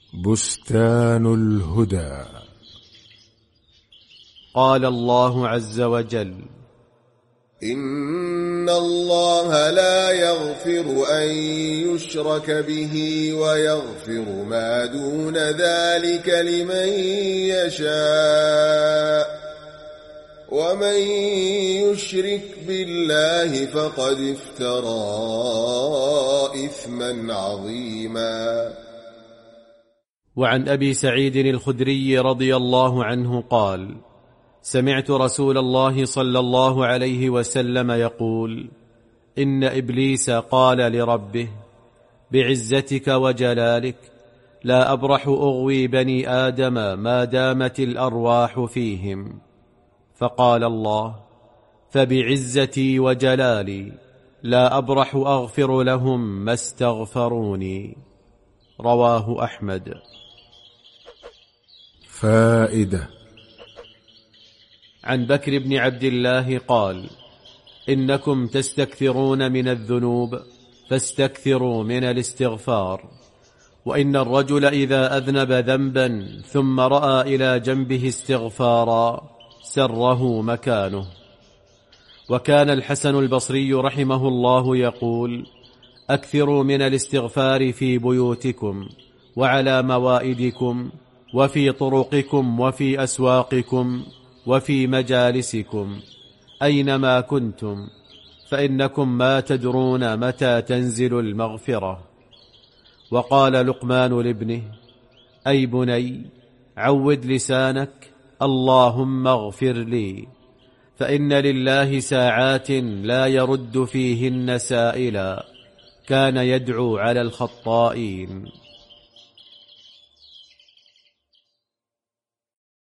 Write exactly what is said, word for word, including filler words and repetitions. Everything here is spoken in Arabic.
بستان الهدى. قال الله عز وجل: إن الله لا يغفر أن يشرك به ويغفر ما دون ذلك لمن يشاء، ومن يشرك بالله فقد افترى إثما عظيما. وعن أبي سعيد الخدري رضي الله عنه قال: سمعت رسول الله صلى الله عليه وسلم يقول: إن إبليس قال لربه: بعزتك وجلالك لا أبرح أغوي بني آدم ما دامت الأرواح فيهم. فقال الله: فبعزتي وجلالي لا أبرح أغفر لهم ما استغفروني. رواه أحمد. فائدة. عن بكر بن عبد الله قال: إنكم تستكثرون من الذنوب فاستكثروا من الاستغفار، وإن الرجل إذا أذنب ذنبا ثم رأى إلى جنبه استغفارا سره مكانه. وكان الحسن البصري رحمه الله يقول: أكثروا من الاستغفار في بيوتكم وعلى موائدكم وفي طرقكم وفي أسواقكم وفي مجالسكم أينما كنتم، فإنكم ما تدرون متى تنزل المغفرة. وقال لقمان لابنه: أي بني، عود لسانك اللهم اغفر لي، فإن لله ساعات لا يرد فيهن سائلا كان يدعو على الخطائين.